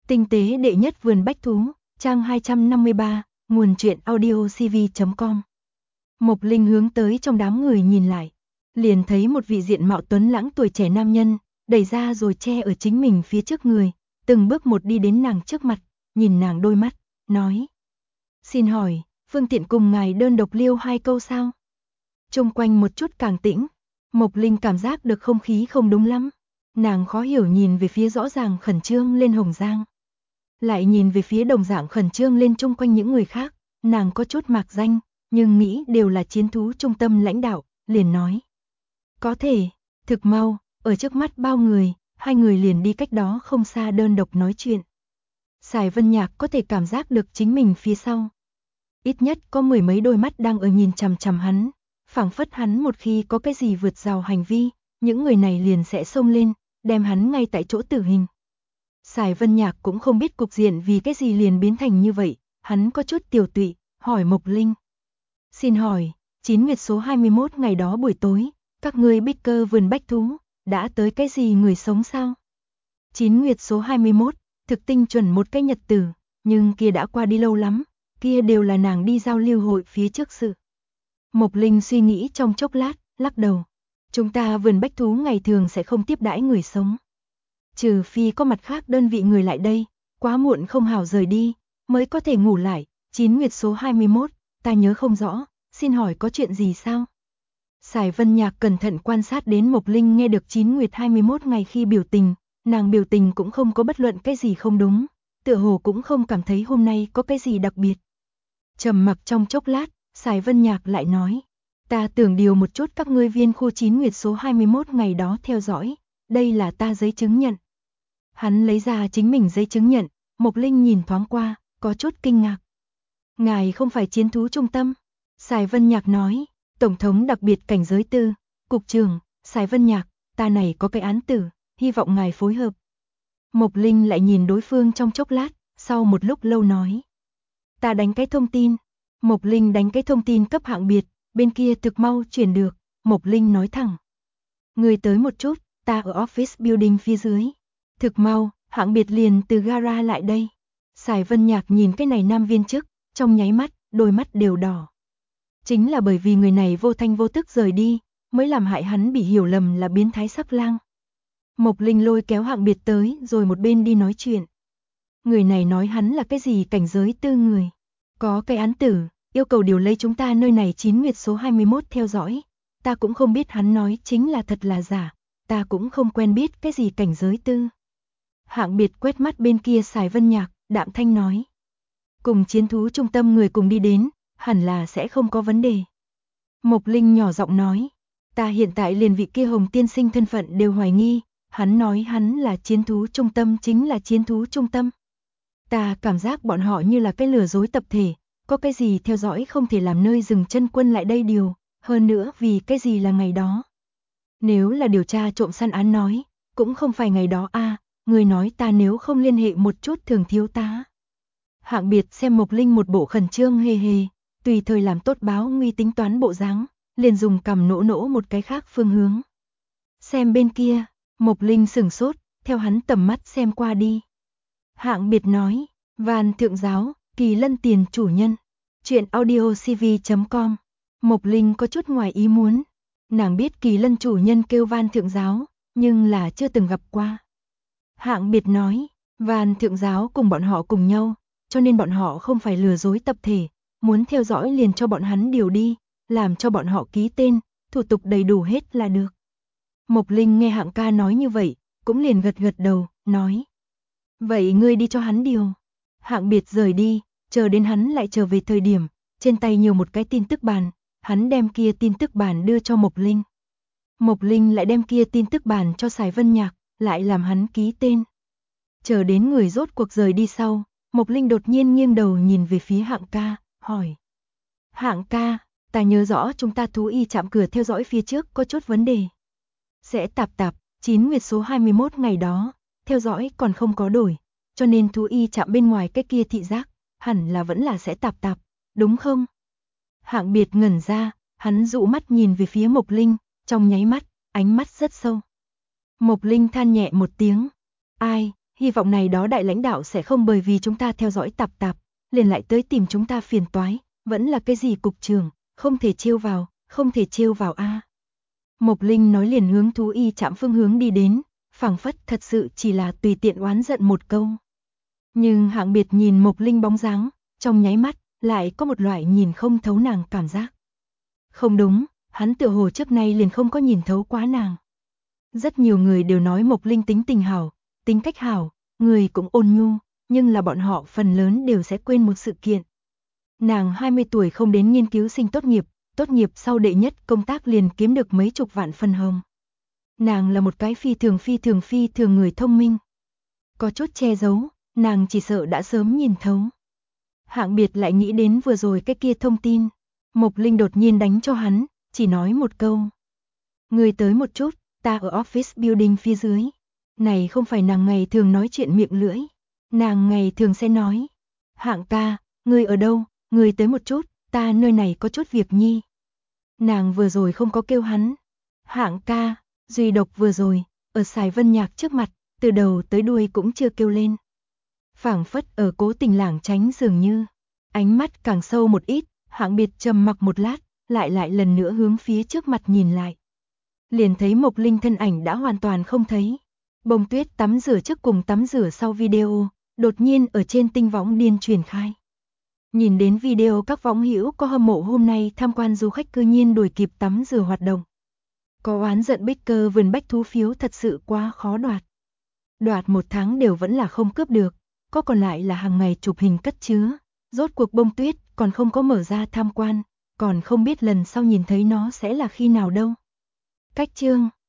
Tinh tế đệ nhất vườn bách thú, trang 253, nguồn truyện audiocv.com. Mộc Linh hướng tới trong đám người nhìn lại, liền thấy một vị diện mạo tuấn lãng tuổi trẻ nam nhân, đẩy ra rồi che ở chính mình phía trước người, từng bước một đi đến nàng trước mặt, nhìn nàng đôi mắt, nói: "Xin hỏi, phương tiện cùng ngài đơn độc liêu 2 câu sao?" Xung quanh một chút càng tĩnh, Mộc Linh cảm giác được không khí không đúng lắm, nàng khó hiểu nhìn về phía rõ ràng khẩn trương lên Hồng Giang, lại nhìn về phía đồng dạng khẩn trương lên chung quanh những người khác, nàng có chút mạc danh, nhưng nghĩ đều là chiến thú trung tâm lãnh đạo, liền nói: "Có thể." Thực mau, ở trước mắt bao người, hai người liền đi cách đó không xa đơn độc nói chuyện. Sải Vân Nhạc có thể cảm giác được chính mình phía sau, ít nhất có 10 mấy đôi mắt đang ở nhìn chằm chằm hắn, phảng phất hắn một khi có cái gì vượt rào hành vi, những người này liền sẽ xông lên, đem hắn ngay tại chỗ tử hình. Sải Vân Nhạc cũng không biết cục diện vì cái gì liền biến thành như vậy, hắn có chút tiểu tụy, hỏi Mộc Linh: "Xin hỏi, 9 nguyệt số 21 ngày đó buổi tối, các ngươi bích cơ vườn bách thú, đã tới cái gì người sống sao?" 9 nguyệt số 21, thực tinh chuẩn một cái nhật tử, nhưng kia đã qua đi lâu lắm, kia đều là nàng đi giao lưu hội phía trước sự. Mộc Linh suy nghĩ trong chốc lát, lắc đầu: "Chúng ta vườn bách thú ngày thường sẽ không tiếp đãi người sống. Trừ phi có mặt khác đơn vị người lại đây, quá muộn không hảo rời đi, mới có thể ngủ lại. 9 nguyệt số 21, ta nhớ không rõ, xin hỏi có chuyện gì sao?" Sải Vân Nhạc cẩn thận quan sát đến Mộc Linh nghe được 9 nguyệt 21 ngày khi biểu tình, nàng biểu tình cũng không có bất luận cái gì không đúng, tựa hồ cũng không cảm thấy hôm nay có cái gì đặc biệt. Trầm mặc trong chốc lát, Sải Vân Nhạc lại nói: "Ta tưởng điều một chút các ngươi viên khu 9 nguyệt số 21 ngày đó theo dõi, đây là ta giấy chứng nhận." Hắn lấy ra chính mình giấy chứng nhận, Mộc Linh nhìn thoáng qua, có chút kinh ngạc. "Ngài không phải chiến thú trung tâm?" Sải Vân Nhạc nói: "Tổng thống đặc biệt cảnh giới tư, cục trưởng, Sải Vân Nhạc, ta này có cái án tử, hy vọng ngài phối hợp." Mộc Linh lại nhìn đối phương trong chốc lát, sau một lúc lâu nói: "Ta đánh cái thông tin." Mộc Linh đánh cái thông tin cấp hạng biệt, bên kia thực mau chuyển được, Mộc Linh nói thẳng: "Người tới một chút, ta ở office building phía dưới." Thực mau, hạng biệt liền từ gara lại đây. Sải Vân Nhạc nhìn cái này nam viên chức, trong nháy mắt, đôi mắt đều đỏ. Chính là bởi vì người này vô thanh vô tức rời đi, mới làm hại hắn bị hiểu lầm là biến thái sắc lang. Mộc Linh lôi kéo hạng biệt tới rồi một bên đi nói chuyện. Người này nói hắn là cái gì cảnh giới tư người. Có cái án tử, yêu cầu điều lấy chúng ta nơi này 9 nguyệt số 21 theo dõi. Ta cũng không biết hắn nói chính là thật là giả, ta cũng không quen biết cái gì cảnh giới tư. Hạng biệt quét mắt bên kia Sải Vân Nhạc, đạm thanh nói: "Cùng chiến thú trung tâm người cùng đi đến, hẳn là sẽ không có vấn đề." Mộc Linh nhỏ giọng nói: "Ta hiện tại liền vị kia Hồng tiên sinh thân phận đều hoài nghi, hắn nói hắn là chiến thú trung tâm chính là chiến thú trung tâm. Ta cảm giác bọn họ như là cái lừa dối tập thể, có cái gì theo dõi không thể làm nơi dừng chân quân lại đây điều, hơn nữa vì cái gì là ngày đó. Nếu là điều tra trộm săn án nói, cũng không phải ngày đó a, người nói ta nếu không liên hệ một chút thường thiếu tá." Hạng biệt xem Mộc Linh một bộ khẩn trương hề hề, tùy thời làm tốt báo nguy tính toán bộ dáng, liền dùng cằm nỗ nỗ một cái khác phương hướng. Xem bên kia, Mộc Linh sửng sốt, theo hắn tầm mắt xem qua đi. Hạng biệt nói: "Van thượng giáo, Kỳ Lân tiền chủ nhân." Truyện audiocv.com. Mộc Linh có chút ngoài ý muốn. Nàng biết Kỳ Lân chủ nhân kêu Van thượng giáo, nhưng là chưa từng gặp qua. Hạng biệt nói: "Van thượng giáo cùng bọn họ cùng nhau, cho nên bọn họ không phải lừa dối tập thể, muốn theo dõi liền cho bọn hắn điều đi, làm cho bọn họ ký tên, thủ tục đầy đủ hết là được." Mộc Linh nghe Hạng ca nói như vậy, cũng liền gật gật đầu, nói: "Vậy ngươi đi cho hắn điều." Hạng biệt rời đi, chờ đến hắn lại trở về thời điểm, trên tay nhiều một cái tin tức bản, hắn đem kia tin tức bản đưa cho Mộc Linh. Mộc Linh lại đem kia tin tức bản cho Sải Vân Nhạc, lại làm hắn ký tên. Chờ đến người rốt cuộc rời đi sau, Mộc Linh đột nhiên nghiêng đầu nhìn về phía Hạng ca, hỏi: "Hạng ca, ta nhớ rõ chúng ta thú y trạm cửa theo dõi phía trước có chút vấn đề. Sẽ tạp, 9 nguyệt số 21 ngày đó, theo dõi còn không có đổi, cho nên thú y trạm bên ngoài cái kia thị giác, hẳn là vẫn là sẽ tạp, đúng không?" Hạng biệt ngẩn ra, hắn dụ mắt nhìn về phía Mộc Linh, trong nháy mắt, ánh mắt rất sâu. Mộc Linh than nhẹ một tiếng: "Ai, Hy vọng này đó đại lãnh đạo sẽ không bởi vì chúng ta theo dõi tạp, liền lại tới tìm chúng ta phiền toái, vẫn là cái gì cục trưởng, không thể trêu vào a. Mộc Linh nói liền hướng thú y trạm phương hướng đi đến, phảng phất thật sự chỉ là tùy tiện oán giận một câu. Nhưng Hạng Biệt nhìn Mộc Linh bóng dáng, trong nháy mắt, lại có một loại nhìn không thấu nàng cảm giác. Không đúng, hắn tựa hồ trước nay liền không có nhìn thấu quá nàng. Rất nhiều người đều nói Mộc Linh tính tình hảo, tính cách hảo, người cũng ôn nhu, nhưng là bọn họ phần lớn đều sẽ quên một sự kiện. Nàng 20 tuổi không đến nghiên cứu sinh tốt nghiệp sau đệ nhất công tác liền kiếm được mấy chục vạn phân hồng. Nàng là một cái phi thường người thông minh. Có chút che giấu, nàng chỉ sợ đã sớm nhìn thấu. Hạng Biệt lại nghĩ đến vừa rồi cái kia thông tin. Mộc Linh đột nhiên đánh cho hắn, chỉ nói một câu. Người tới một chút, ta ở office building phía dưới. Này không phải nàng ngày thường nói chuyện miệng lưỡi. Nàng ngày thường sẽ nói. Hạng ca, người ở đâu, người tới một chút, ta nơi này có chút việc nhi. Nàng vừa rồi không có kêu hắn. Hạng ca, duy độc vừa rồi, ở Sài Vân Nhạc trước mặt, từ đầu tới đuôi cũng chưa kêu lên. Phảng phất ở cố tình lảng tránh dường như. Ánh mắt càng sâu một ít, Hạng Biệt trầm mặc một lát, lại lần nữa hướng phía trước mặt nhìn lại. Liền thấy Mộc Linh thân ảnh đã hoàn toàn không thấy. Bông Tuyết tắm rửa trước cùng tắm rửa sau video, đột nhiên ở trên tinh võng điên truyền khai. Nhìn đến video các võng hữu có hâm mộ hôm nay tham quan du khách cư nhiên đuổi kịp tắm rửa hoạt động. Có oán giận Baker vườn bách thú phiếu thật sự quá khó đoạt. Đoạt một tháng đều vẫn là không cướp được, có còn lại là hàng ngày chụp hình cất chứa. Rốt cuộc Bông Tuyết còn không có mở ra tham quan, còn không biết lần sau nhìn thấy nó sẽ là khi nào đâu. Cách chương